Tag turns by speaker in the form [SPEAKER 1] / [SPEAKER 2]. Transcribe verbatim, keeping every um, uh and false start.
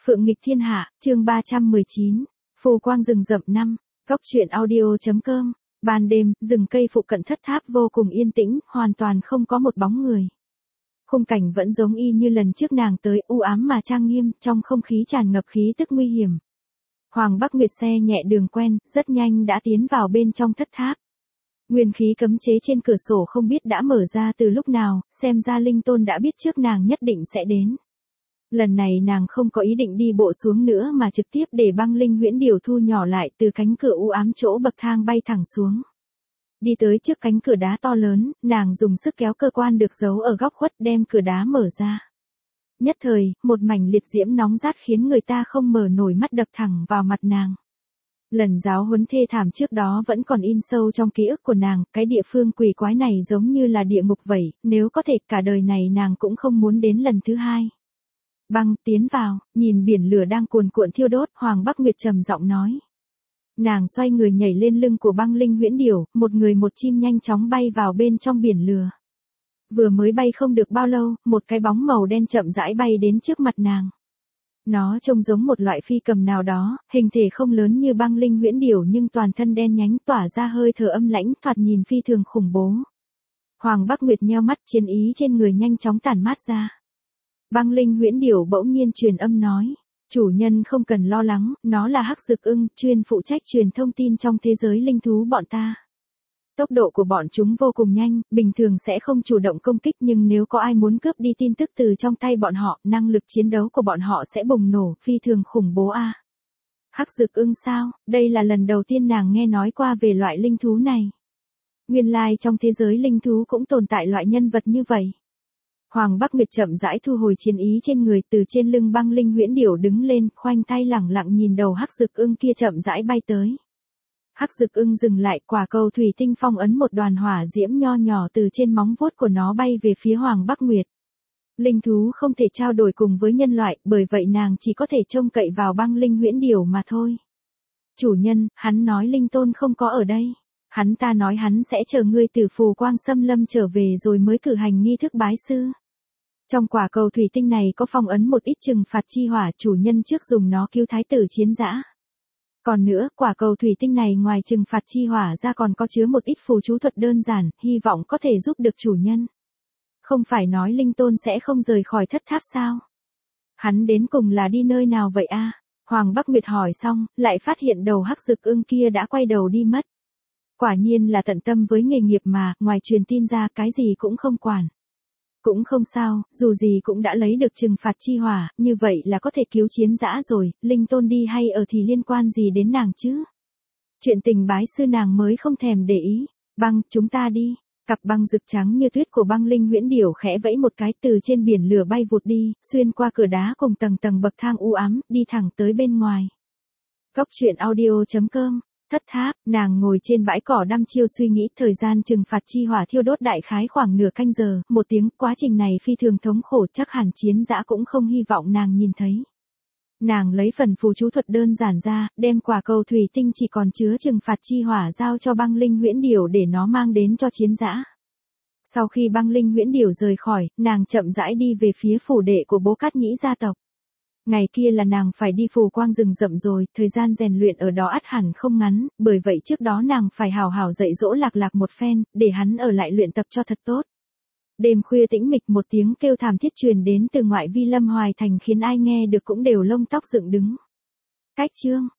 [SPEAKER 1] Phượng nghịch thiên hạ, chương ba trăm mười chín, phù quang rừng rậm năm, góc truyện audio.com, ban đêm, rừng cây phụ cận thất tháp vô cùng yên tĩnh, hoàn toàn không có một bóng người. Khung cảnh vẫn giống y như lần trước nàng tới, u ám mà trang nghiêm, trong không khí tràn ngập khí tức nguy hiểm. Hoàng Bắc Nguyệt xe nhẹ đường quen, rất nhanh đã tiến vào bên trong thất tháp. Nguyên khí cấm chế trên cửa sổ không biết đã mở ra từ lúc nào, xem ra Linh Tôn đã biết trước nàng nhất định sẽ đến. Lần này nàng không có ý định đi bộ xuống nữa mà trực tiếp để băng linh huyễn điểu thu nhỏ lại từ cánh cửa u ám chỗ bậc thang bay thẳng xuống. Đi tới trước cánh cửa đá to lớn, nàng dùng sức kéo cơ quan được giấu ở góc khuất đem cửa đá mở ra. Nhất thời, một mảnh liệt diễm nóng rát khiến người ta không mở nổi mắt đập thẳng vào mặt nàng. Lần giáo huấn thê thảm trước đó vẫn còn in sâu trong ký ức của nàng, cái địa phương quỷ quái này giống như là địa ngục vậy, nếu có thể cả đời này nàng cũng không muốn đến lần thứ hai. Băng, tiến vào, nhìn biển lửa đang cuồn cuộn thiêu đốt, Hoàng Bắc Nguyệt trầm giọng nói. Nàng xoay người nhảy lên lưng của băng linh huyễn điểu, một người một chim nhanh chóng bay vào bên trong biển lửa. Vừa mới bay không được bao lâu, một cái bóng màu đen chậm rãi bay đến trước mặt nàng. Nó trông giống một loại phi cầm nào đó, hình thể không lớn như băng linh huyễn điểu nhưng toàn thân đen nhánh tỏa ra hơi thở âm lãnh, thoạt nhìn phi thường khủng bố. Hoàng Bắc Nguyệt nheo mắt, chiến ý trên người nhanh chóng tản mát ra. Băng linh huyễn điểu bỗng nhiên truyền âm nói, chủ nhân không cần lo lắng, nó là hắc dực ưng, chuyên phụ trách truyền thông tin trong thế giới linh thú bọn ta. Tốc độ của bọn chúng vô cùng nhanh, bình thường sẽ không chủ động công kích nhưng nếu có ai muốn cướp đi tin tức từ trong tay bọn họ, năng lực chiến đấu của bọn họ sẽ bùng nổ, phi thường khủng bố a. À. Hắc dực ưng sao, đây là lần đầu tiên nàng nghe nói qua về loại linh thú này. Nguyên lai trong thế giới linh thú cũng tồn tại loại nhân vật như vậy. Hoàng Bắc Nguyệt chậm rãi thu hồi chiến ý trên người, từ trên lưng băng linh huyễn điểu đứng lên, khoanh tay lẳng lặng nhìn đầu hắc dực ưng kia chậm rãi bay tới. Hắc dực ưng dừng lại, quả cầu thủy tinh phong ấn một đoàn hỏa diễm nho nhỏ từ trên móng vuốt của nó bay về phía Hoàng Bắc Nguyệt. Linh thú không thể trao đổi cùng với nhân loại, bởi vậy nàng chỉ có thể trông cậy vào băng linh huyễn điểu mà thôi. Chủ nhân, hắn nói Linh Tôn không có ở đây. Hắn ta nói hắn sẽ chờ ngươi từ phù quang xâm lâm trở về rồi mới cử hành nghi thức bái sư. Trong quả cầu thủy tinh này có phong ấn một ít trừng phạt chi hỏa, chủ nhân trước dùng nó cứu thái tử chiến dã. Còn nữa, quả cầu thủy tinh này ngoài trừng phạt chi hỏa ra còn có chứa một ít phù chú thuật đơn giản, hy vọng có thể giúp được chủ nhân. Không phải nói Linh Tôn sẽ không rời khỏi thất tháp sao? Hắn đến cùng là đi nơi nào vậy a? Hoàng Bắc Nguyệt hỏi xong, lại phát hiện đầu hắc dực ưng kia đã quay đầu đi mất. Quả nhiên là tận tâm với nghề nghiệp mà, ngoài truyền tin ra cái gì cũng không quản. Cũng không sao, dù gì cũng đã lấy được trừng phạt chi hỏa, như vậy là có thể cứu chiến dã rồi, Linh Tôn đi hay ở thì liên quan gì đến nàng chứ? Chuyện tình bái sư nàng mới không thèm để ý. Băng, chúng ta đi. Cặp băng rực trắng như tuyết của băng linh huyễn điểu khẽ vẫy một cái, từ trên biển lửa bay vụt đi, xuyên qua cửa đá cùng tầng tầng bậc thang u ám, đi thẳng tới bên ngoài. Góc truyện audio.com. Thất tháp, nàng ngồi trên bãi cỏ đăm chiêu suy nghĩ, thời gian trừng phạt chi hỏa thiêu đốt đại khái khoảng nửa canh giờ, một tiếng, quá trình này phi thường thống khổ, chắc hẳn chiến dã cũng không hy vọng nàng nhìn thấy. Nàng lấy phần phù chú thuật đơn giản ra, đem quả cầu thủy tinh chỉ còn chứa trừng phạt chi hỏa giao cho băng linh huyễn điểu để nó mang đến cho chiến dã. Sau khi băng linh huyễn điểu rời khỏi, nàng chậm rãi đi về phía phủ đệ của bố Cát Nhĩ gia tộc. Ngày kia là nàng phải đi phù quang rừng rậm rồi, thời gian rèn luyện ở đó ắt hẳn không ngắn, bởi vậy trước đó nàng phải hào hào dạy dỗ Lạc Lạc một phen, để hắn ở lại luyện tập cho thật tốt. Đêm khuya tĩnh mịch, một tiếng kêu thảm thiết truyền đến từ ngoại vi Lâm Hoài Thành khiến ai nghe được cũng đều lông tóc dựng đứng. Cách chương